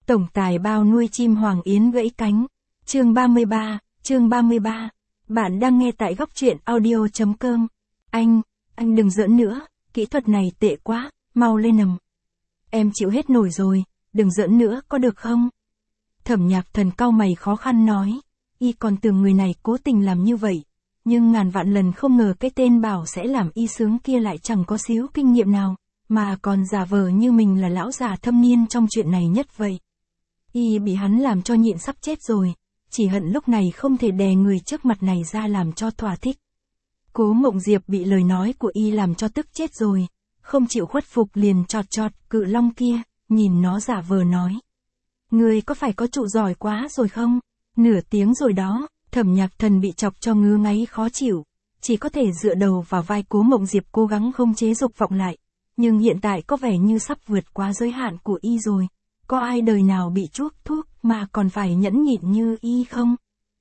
Tổng tài bao nuôi chim hoàng yến gãy cánh. Chương 33. Bạn đang nghe tại góc truyện audio.com. Anh đừng giỡn nữa, kỹ thuật này tệ quá, mau lên nằm. Em chịu hết nổi rồi, đừng giỡn nữa có được không? Thẩm Nhạc Thần cau mày khó khăn nói, y còn tưởng người này cố tình làm như vậy, nhưng ngàn vạn lần không ngờ cái tên bảo sẽ làm y sướng kia lại chẳng có xíu kinh nghiệm nào, mà còn giả vờ như mình là lão già thâm niên trong chuyện này nhất vậy. Y bị hắn làm cho nhịn sắp chết rồi, chỉ hận lúc này không thể đè người trước mặt này ra làm cho thỏa thích. Cố Mộng Diệp bị lời nói của y làm cho tức chết rồi, không chịu khuất phục liền chọt cự long kia, nhìn nó giả vờ nói. Người có phải có trụ giỏi quá rồi không? Nửa tiếng rồi đó, Thẩm Nhạc Thần bị chọc cho ngứa ngáy khó chịu, chỉ có thể dựa đầu vào vai Cố Mộng Diệp cố gắng không chế dục vọng lại, nhưng hiện tại có vẻ như sắp vượt quá giới hạn của y rồi. Có ai đời nào bị chuốc thuốc mà còn phải nhẫn nhịn như y không?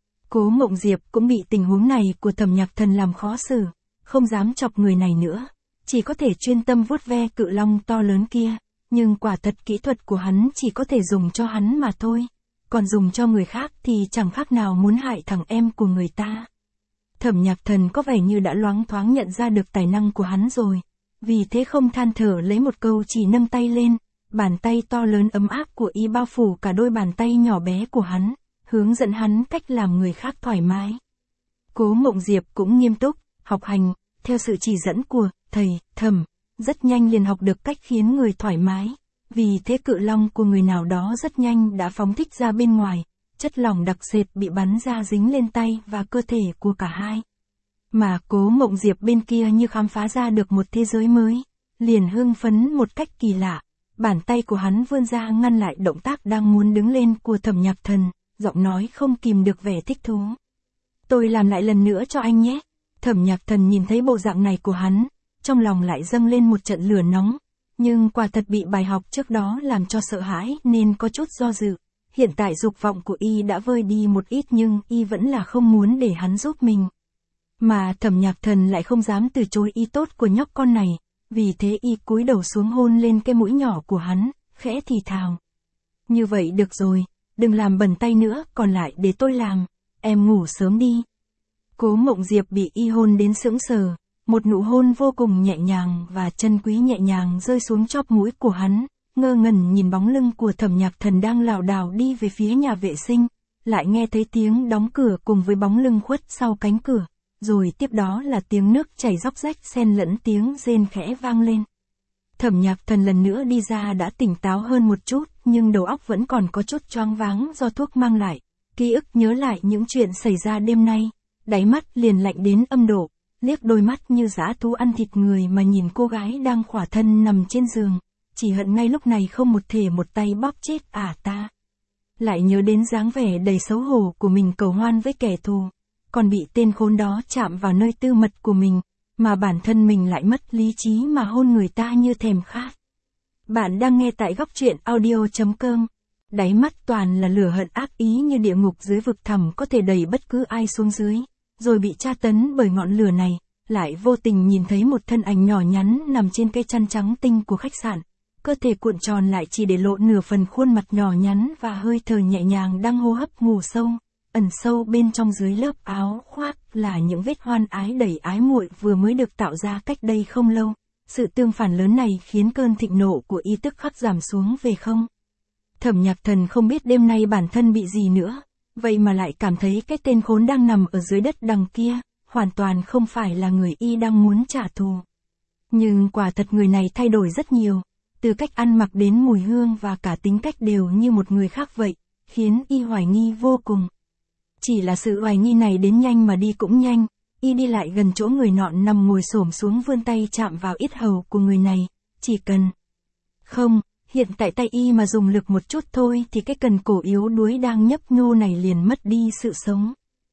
Cố Mộng Diệp cũng bị tình huống này của Thẩm Nhạc Thần làm khó xử, không dám chọc người này nữa, chỉ có thể chuyên tâm vuốt ve cự long to lớn kia, nhưng quả thật kỹ thuật của hắn chỉ có thể dùng cho hắn mà thôi, còn dùng cho người khác thì chẳng khác nào muốn hại thằng em của người ta. Thẩm Nhạc Thần có vẻ như đã loáng thoáng nhận ra được tài năng của hắn rồi, vì thế không than thở lấy một câu chỉ nâng tay lên. Bàn tay to lớn ấm áp của y bao phủ cả đôi bàn tay nhỏ bé của hắn, hướng dẫn hắn cách làm người khác thoải mái. Cố Mộng Diệp cũng nghiêm túc, học hành, theo sự chỉ dẫn của thầy, Thẩm, rất nhanh liền học được cách khiến người thoải mái. Vì thế cự long của người nào đó rất nhanh đã phóng thích ra bên ngoài, chất lỏng đặc sệt bị bắn ra dính lên tay và cơ thể của cả hai. Mà Cố Mộng Diệp bên kia như khám phá ra được một thế giới mới, liền hưng phấn một cách kỳ lạ. Bàn tay của hắn vươn ra ngăn lại động tác đang muốn đứng lên của Thẩm Nhạc Thần, giọng nói không kìm được vẻ thích thú. Tôi làm lại lần nữa cho anh nhé. Thẩm Nhạc Thần nhìn thấy bộ dạng này của hắn, trong lòng lại dâng lên một trận lửa nóng, nhưng quả thật bị bài học trước đó làm cho sợ hãi nên có chút do dự. Hiện tại dục vọng của y đã vơi đi một ít nhưng y vẫn là không muốn để hắn giúp mình. Mà Thẩm Nhạc Thần lại không dám từ chối ý tốt của nhóc con này. Vì thế y cúi đầu xuống hôn lên cái mũi nhỏ của hắn, khẽ thì thào. Như vậy được rồi, đừng làm bẩn tay nữa, còn lại để tôi làm, em ngủ sớm đi. Cố Mộng Diệp bị y hôn đến sững sờ, một nụ hôn vô cùng nhẹ nhàng và chân quý nhẹ nhàng rơi xuống chóp mũi của hắn, ngơ ngẩn nhìn bóng lưng của Thẩm Nhạc Thần đang lảo đảo đi về phía nhà vệ sinh, lại nghe thấy tiếng đóng cửa cùng với bóng lưng khuất sau cánh cửa. Rồi tiếp đó là tiếng nước chảy róc rách xen lẫn tiếng rên khẽ vang lên. Thẩm Nhạc Thần lần nữa đi ra đã tỉnh táo hơn một chút, nhưng đầu óc vẫn còn có chút choáng váng do thuốc mang lại. Ký ức nhớ lại những chuyện xảy ra đêm nay, đáy mắt liền lạnh đến âm độ, liếc đôi mắt như dã thú ăn thịt người mà nhìn cô gái đang khỏa thân nằm trên giường, chỉ hận ngay lúc này không một thể một tay bóp chết ta. Lại nhớ đến dáng vẻ đầy xấu hổ của mình cầu hoan với kẻ thù. Còn bị tên khốn đó chạm vào nơi tư mật của mình, mà bản thân mình lại mất lý trí mà hôn người ta như thèm khát. Bạn đang nghe tại góc truyện audio.com. Đáy mắt toàn là lửa hận ác ý như địa ngục dưới vực thẳm có thể đẩy bất cứ ai xuống dưới, rồi bị tra tấn bởi ngọn lửa này, lại vô tình nhìn thấy một thân ảnh nhỏ nhắn nằm trên cái chăn trắng tinh của khách sạn. Cơ thể cuộn tròn lại chỉ để lộ nửa phần khuôn mặt nhỏ nhắn và hơi thở nhẹ nhàng đang hô hấp ngủ sâu. Ẩn sâu bên trong dưới lớp áo khoác là những vết hoan ái đầy ái muội vừa mới được tạo ra cách đây không lâu. Sự tương phản lớn này khiến cơn thịnh nộ của y tức khắc giảm xuống về không. Thẩm Nhạc Thần không biết đêm nay bản thân bị gì nữa, vậy mà lại cảm thấy cái tên khốn đang nằm ở dưới đất đằng kia, hoàn toàn không phải là người y đang muốn trả thù. Nhưng quả thật người này thay đổi rất nhiều, từ cách ăn mặc đến mùi hương và cả tính cách đều như một người khác vậy, khiến y hoài nghi vô cùng. Chỉ là sự hoài nghi này đến nhanh mà đi cũng nhanh, y đi lại gần chỗ người nọn nằm ngồi xổm xuống vươn tay chạm vào yết hầu của người này, chỉ cần. Không, hiện tại tay y mà dùng lực một chút thôi thì cái cần cổ yếu đuối đang nhấp nhô này liền mất đi sự sống.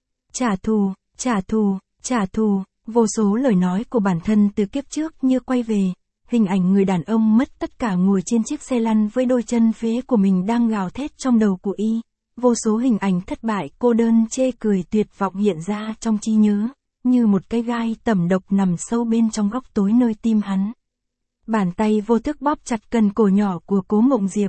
Trả thù, vô số lời nói của bản thân từ kiếp trước như quay về, hình ảnh người đàn ông mất tất cả ngồi trên chiếc xe lăn với đôi chân phế của mình đang gào thét trong đầu của y. Vô số hình ảnh thất bại cô đơn chê cười tuyệt vọng hiện ra trong trí nhớ, như một cái gai tẩm độc nằm sâu bên trong góc tối nơi tim hắn. Bàn tay vô thức bóp chặt cần cổ nhỏ của Cố Mộng Diệp,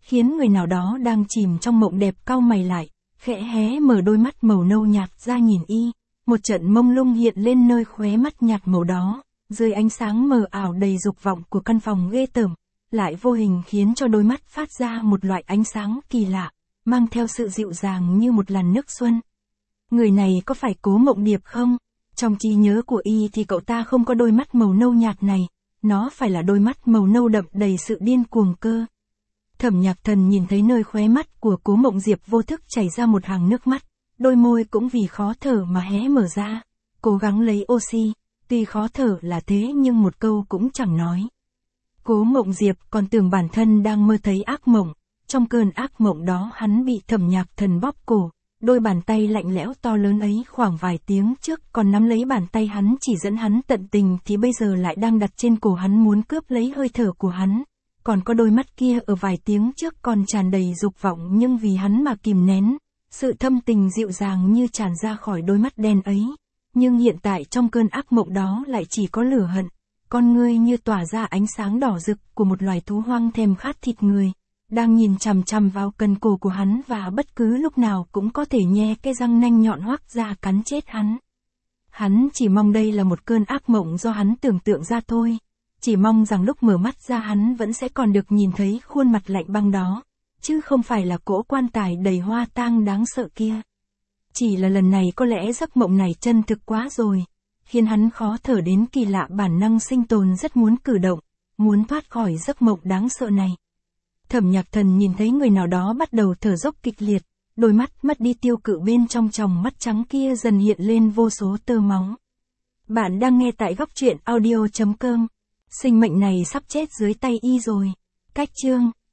khiến người nào đó đang chìm trong mộng đẹp cau mày lại, khẽ hé mở đôi mắt màu nâu nhạt ra nhìn y. Một trận mông lung hiện lên nơi khóe mắt nhạt màu đó, dưới ánh sáng mờ ảo đầy dục vọng của căn phòng ghê tởm, lại vô hình khiến cho đôi mắt phát ra một loại ánh sáng kỳ lạ, mang theo sự dịu dàng như một làn nước xuân. Người này có phải Cố Mộng Điệp không? Trong trí nhớ của y thì cậu ta không có đôi mắt màu nâu nhạt này, nó phải là đôi mắt màu nâu đậm đầy sự điên cuồng cơ. Thẩm Nhạc Thần nhìn thấy nơi khóe mắt của Cố Mộng Diệp vô thức chảy ra một hàng nước mắt, đôi môi cũng vì khó thở mà hé mở ra, cố gắng lấy oxy, tuy khó thở là thế nhưng một câu cũng chẳng nói. Cố Mộng Diệp còn tưởng bản thân đang mơ thấy ác mộng, trong cơn ác mộng đó hắn bị Thẩm Nhạc Thần bóp cổ, đôi bàn tay lạnh lẽo to lớn ấy khoảng vài tiếng trước còn nắm lấy bàn tay hắn chỉ dẫn hắn tận tình thì bây giờ lại đang đặt trên cổ hắn muốn cướp lấy hơi thở của hắn. Còn có đôi mắt kia ở vài tiếng trước còn tràn đầy dục vọng nhưng vì hắn mà kìm nén, sự thâm tình dịu dàng như tràn ra khỏi đôi mắt đen ấy. Nhưng hiện tại trong cơn ác mộng đó lại chỉ có lửa hận, con ngươi như tỏa ra ánh sáng đỏ rực của một loài thú hoang thèm khát thịt người, đang nhìn chằm chằm vào cần cổ của hắn và bất cứ lúc nào cũng có thể nhe cái răng nanh nhọn hoắc ra cắn chết hắn. Hắn chỉ mong đây là một cơn ác mộng do hắn tưởng tượng ra thôi. Chỉ mong rằng lúc mở mắt ra hắn vẫn sẽ còn được nhìn thấy khuôn mặt lạnh băng đó, chứ không phải là cỗ quan tài đầy hoa tang đáng sợ kia. Chỉ là lần này có lẽ giấc mộng này chân thực quá rồi, khiến hắn khó thở đến kỳ lạ, bản năng sinh tồn rất muốn cử động, muốn thoát khỏi giấc mộng đáng sợ này. Thẩm Nhạc Thần nhìn thấy người nào đó bắt đầu thở dốc kịch liệt, đôi mắt mất đi tiêu cự bên trong tròng mắt trắng kia dần hiện lên vô số tơ máu. Bạn đang nghe tại Góc Truyện Audio.com. Sinh mệnh này sắp chết dưới tay y rồi. Cách chương